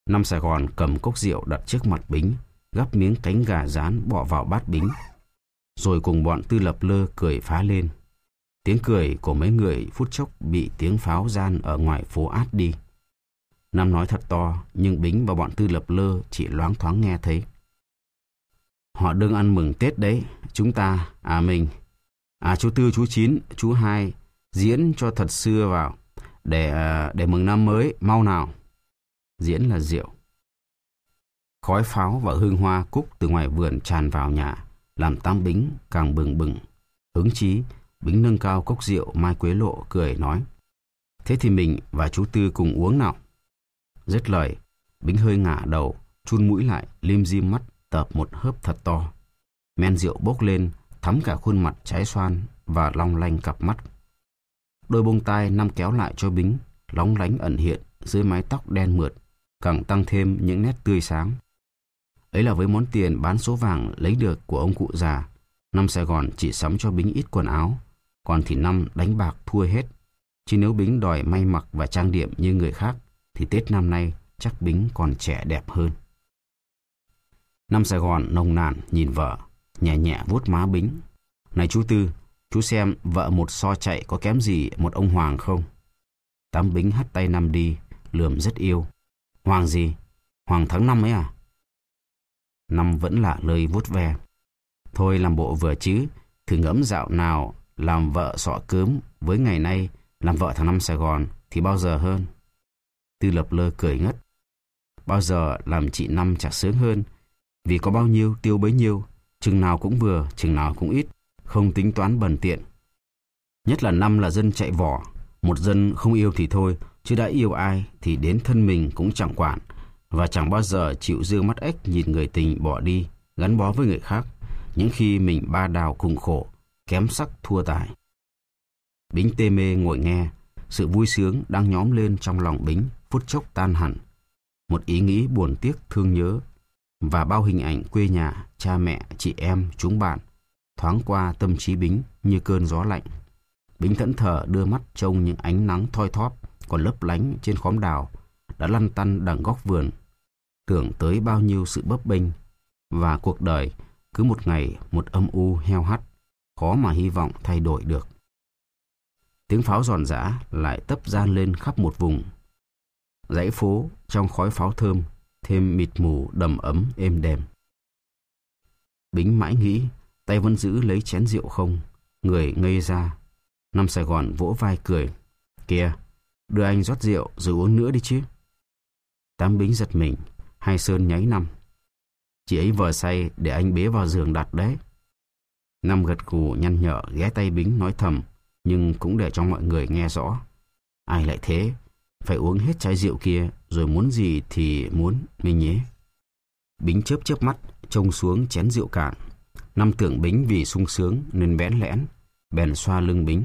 Năm Sài Gòn cầm cốc rượu đặt trước mặt Bính, gắp miếng cánh gà rán bỏ vào bát Bính, rồi cùng bọn Tư Lập Lơ cười phá lên. Tiếng cười của mấy người phút chốc bị tiếng pháo gian ở ngoài phố át đi. Năm nói thật to, nhưng Bính và bọn Tư Lập Lơ chỉ loáng thoáng nghe thấy. Họ đừng ăn mừng Tết đấy, chúng ta, mình, chú Tư, chú Chín, chú Hai, diễn cho thật xưa vào, để mừng năm mới, mau nào. Diễn là rượu. Khói pháo và hương hoa cúc từ ngoài vườn tràn vào nhà, làm Tám Bính càng bừng bừng. Hứng chí, Bính nâng cao cốc rượu Mai Quế Lộ cười nói: Thế thì mình và chú Tư cùng uống nào. Dứt lời, Bính hơi ngả đầu, chun mũi lại, lim dim mắt, tợp một hớp thật to. Men rượu bốc lên, thắm cả khuôn mặt trái xoan và long lanh cặp mắt. Đôi bông tai Năm kéo lại cho Bính, lóng lánh ẩn hiện dưới mái tóc đen mượt, càng tăng thêm những nét tươi sáng. Ấy là với món tiền bán số vàng lấy được của ông cụ già, Năm Sài Gòn chỉ sắm cho Bính ít quần áo, còn thì Năm đánh bạc thua hết. Chứ nếu Bính đòi may mặc và trang điểm như người khác, thì Tết năm nay chắc Bính còn trẻ đẹp hơn. Năm Sài Gòn nồng nàn nhìn vợ, nhẹ nhẹ vuốt má Bính. Này chú Tư, chú xem vợ một so chạy có kém gì một ông Hoàng không? Tám Bính hất tay Năm đi, lườm rất yêu. Hoàng gì? Hoàng tháng 5 ấy à? Năm vẫn lạ lời vuốt ve. Thôi làm bộ vừa chứ, thử ngẫm dạo nào làm vợ sọ cớm với ngày nay làm vợ thằng Năm Sài Gòn thì bao giờ hơn. Tư Lập Lơ cười ngất. Bao giờ làm chị Năm chả sướng hơn, vì có bao nhiêu tiêu bấy nhiêu, chừng nào cũng vừa, chừng nào cũng ít, không tính toán bần tiện. Nhất là Năm là dân chạy vỏ, một dân không yêu thì thôi, chứ đã yêu ai thì đến thân mình cũng chẳng quản, và chẳng bao giờ chịu dương mắt ếch nhìn người tình bỏ đi, gắn bó với người khác, những khi mình ba đào cùng khổ, kém sắc thua tài. Bính tê mê ngồi nghe, sự vui sướng đang nhóm lên trong lòng Bính phút chốc tan hẳn. Một ý nghĩ buồn tiếc thương nhớ và bao hình ảnh quê nhà, cha mẹ, chị em, chúng bạn thoáng qua tâm trí Bính như cơn gió lạnh. Bính thẫn thờ đưa mắt trông những ánh nắng thoi thóp còn lấp lánh trên khóm đào đã lăn tăn đằng góc vườn, tưởng tới bao nhiêu sự bấp bênh và cuộc đời cứ một ngày một âm u heo hắt, khó mà hy vọng thay đổi được. Tiếng pháo giòn giã lại tấp gian lên khắp một vùng. Dãy phố trong khói pháo thơm thêm mịt mù đầm ấm êm đềm. Bính mãi nghĩ tay vẫn giữ lấy chén rượu không, người ngây ra. Năm Sài Gòn vỗ vai cười: Kìa, đưa anh rót rượu rồi uống nữa đi chứ. Tám Bính giật mình, hai sơn nháy Năm: Chị ấy vờ say để anh bế vào giường đặt đấy. Năm gật gù nhăn nhở ghé tay Bính nói thầm, nhưng cũng để cho mọi người nghe rõ: Ai lại thế, phải uống hết chai rượu kia rồi muốn gì thì muốn mình nhé. Bính chớp chớp mắt trông xuống chén rượu cạn. Năm tưởng Bính vì sung sướng nên bẽn lẽn, bèn xoa lưng Bính: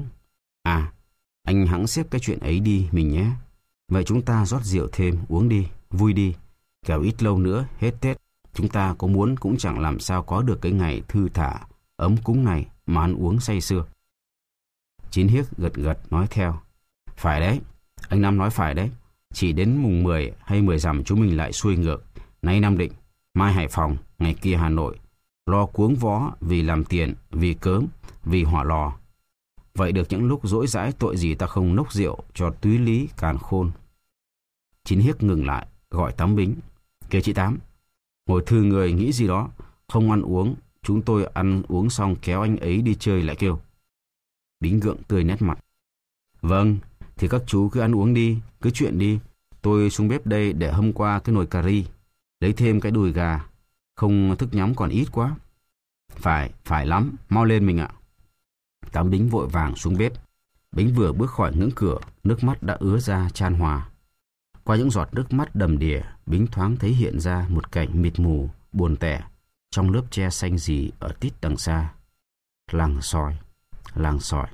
Anh hẵng xếp cái chuyện ấy đi mình nhé. Vậy chúng ta rót rượu thêm uống đi, vui đi, kẻo ít lâu nữa hết Tết, chúng ta có muốn cũng chẳng làm sao có được cái ngày thư thả ấm cúng này mà ăn uống say sưa. Chín Hiếc gật gật nói theo: Phải đấy, anh Năm nói phải đấy. Chỉ đến mùng 10 hay 10 rằm chúng mình lại xuôi ngược. Nay Nam Định, mai Hải Phòng, ngày kia Hà Nội. Lo cuống vó vì làm tiền, vì cớm, vì hỏa lò. Vậy được những lúc dỗi dãi tội gì ta không nốc rượu cho túy lý càn khôn. Chín Hiếc ngừng lại, gọi Tám Bính: Kìa chị Tám, ngồi thư người nghĩ gì đó, không ăn uống, chúng tôi ăn uống xong kéo anh ấy đi chơi lại kêu. Bính gượng tươi nét mặt: Vâng, thì các chú cứ ăn uống đi, cứ chuyện đi. Tôi xuống bếp đây để hâm qua cái nồi cà ri, lấy thêm cái đùi gà, không thức nhắm còn ít quá. Phải lắm, mau lên mình ạ. Tám Bính vội vàng xuống bếp. Bính vừa bước khỏi ngưỡng cửa, nước mắt đã ứa ra chan hòa. Qua những giọt nước mắt đầm đìa, Bính thoáng thấy hiện ra một cảnh mịt mù, buồn tẻ trong lớp tre xanh rì ở tít đằng xa. Làng sỏi, làng sỏi.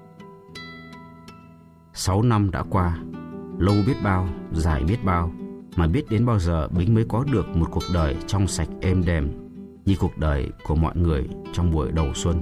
Sáu năm đã qua, lâu biết bao, dài biết bao, Mà biết đến bao giờ Bính mới có được một cuộc đời trong sạch êm đềm như cuộc đời của mọi người trong buổi đầu xuân.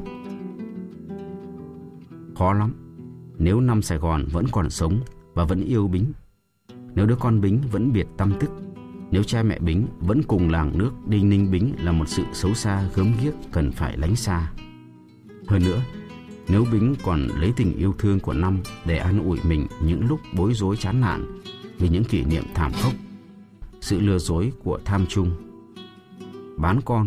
Khó lắm nếu năm Sài Gòn vẫn còn sống và vẫn yêu Bính, nếu đứa con Bính vẫn biệt tăm tức, nếu cha mẹ Bính vẫn cùng làng nước đinh ninh Bính là một sự xấu xa gớm ghiếc cần phải lánh xa. Hơn nữa, nếu Bính còn lấy tình yêu thương của năm để an ủi mình những lúc bối rối chán nản vì những kỷ niệm thảm khốc, sự lừa dối của tham chung, bán con,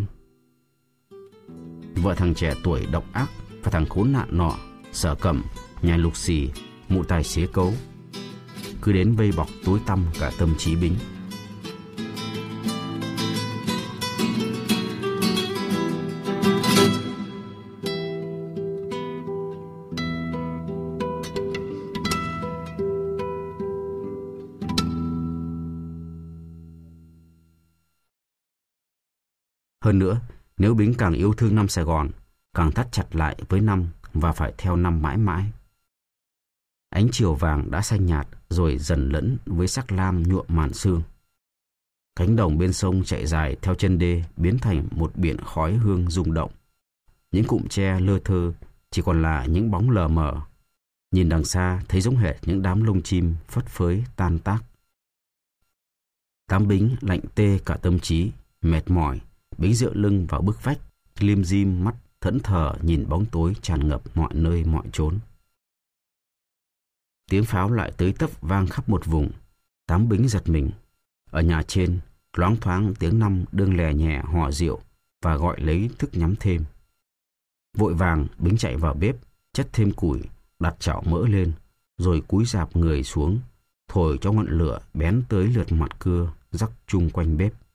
vợ thằng trẻ tuổi độc ác và thằng khốn nạn nọ, Sở Cẩm, nhà lục xì, mụ tài xế cấu, cứ đến vây bọc tối tăm cả tâm trí Bính. Hơn nữa, nếu Bính càng yêu thương năm Sài Gòn, càng thắt chặt lại với năm và phải theo năm mãi mãi. Ánh chiều vàng đã xanh nhạt rồi dần lẫn với sắc lam nhuộm màn sương. Cánh đồng bên sông chạy dài theo chân đê biến thành một biển khói hương rung động. Những cụm tre lơ thơ chỉ còn là những bóng lờ mờ. Nhìn đằng xa thấy giống hệt những đám lông chim phất phới tan tác. Tám Bính lạnh tê cả tâm trí, mệt mỏi. Bính dựa lưng vào bức vách, lim dim mắt thẫn thờ nhìn bóng tối tràn ngập mọi nơi mọi chốn. Tiếng pháo lại tới tấp vang khắp một vùng. Tám Bính giật mình. Ở nhà trên, loáng thoáng tiếng năm đương lè nhẹ hò rượu và gọi lấy thức nhắm thêm. Vội vàng Bính chạy vào bếp, chất thêm củi, đặt chảo mỡ lên, rồi cúi rạp người xuống, thổi cho ngọn lửa bén tới lượt mặt cưa rắc chung quanh bếp.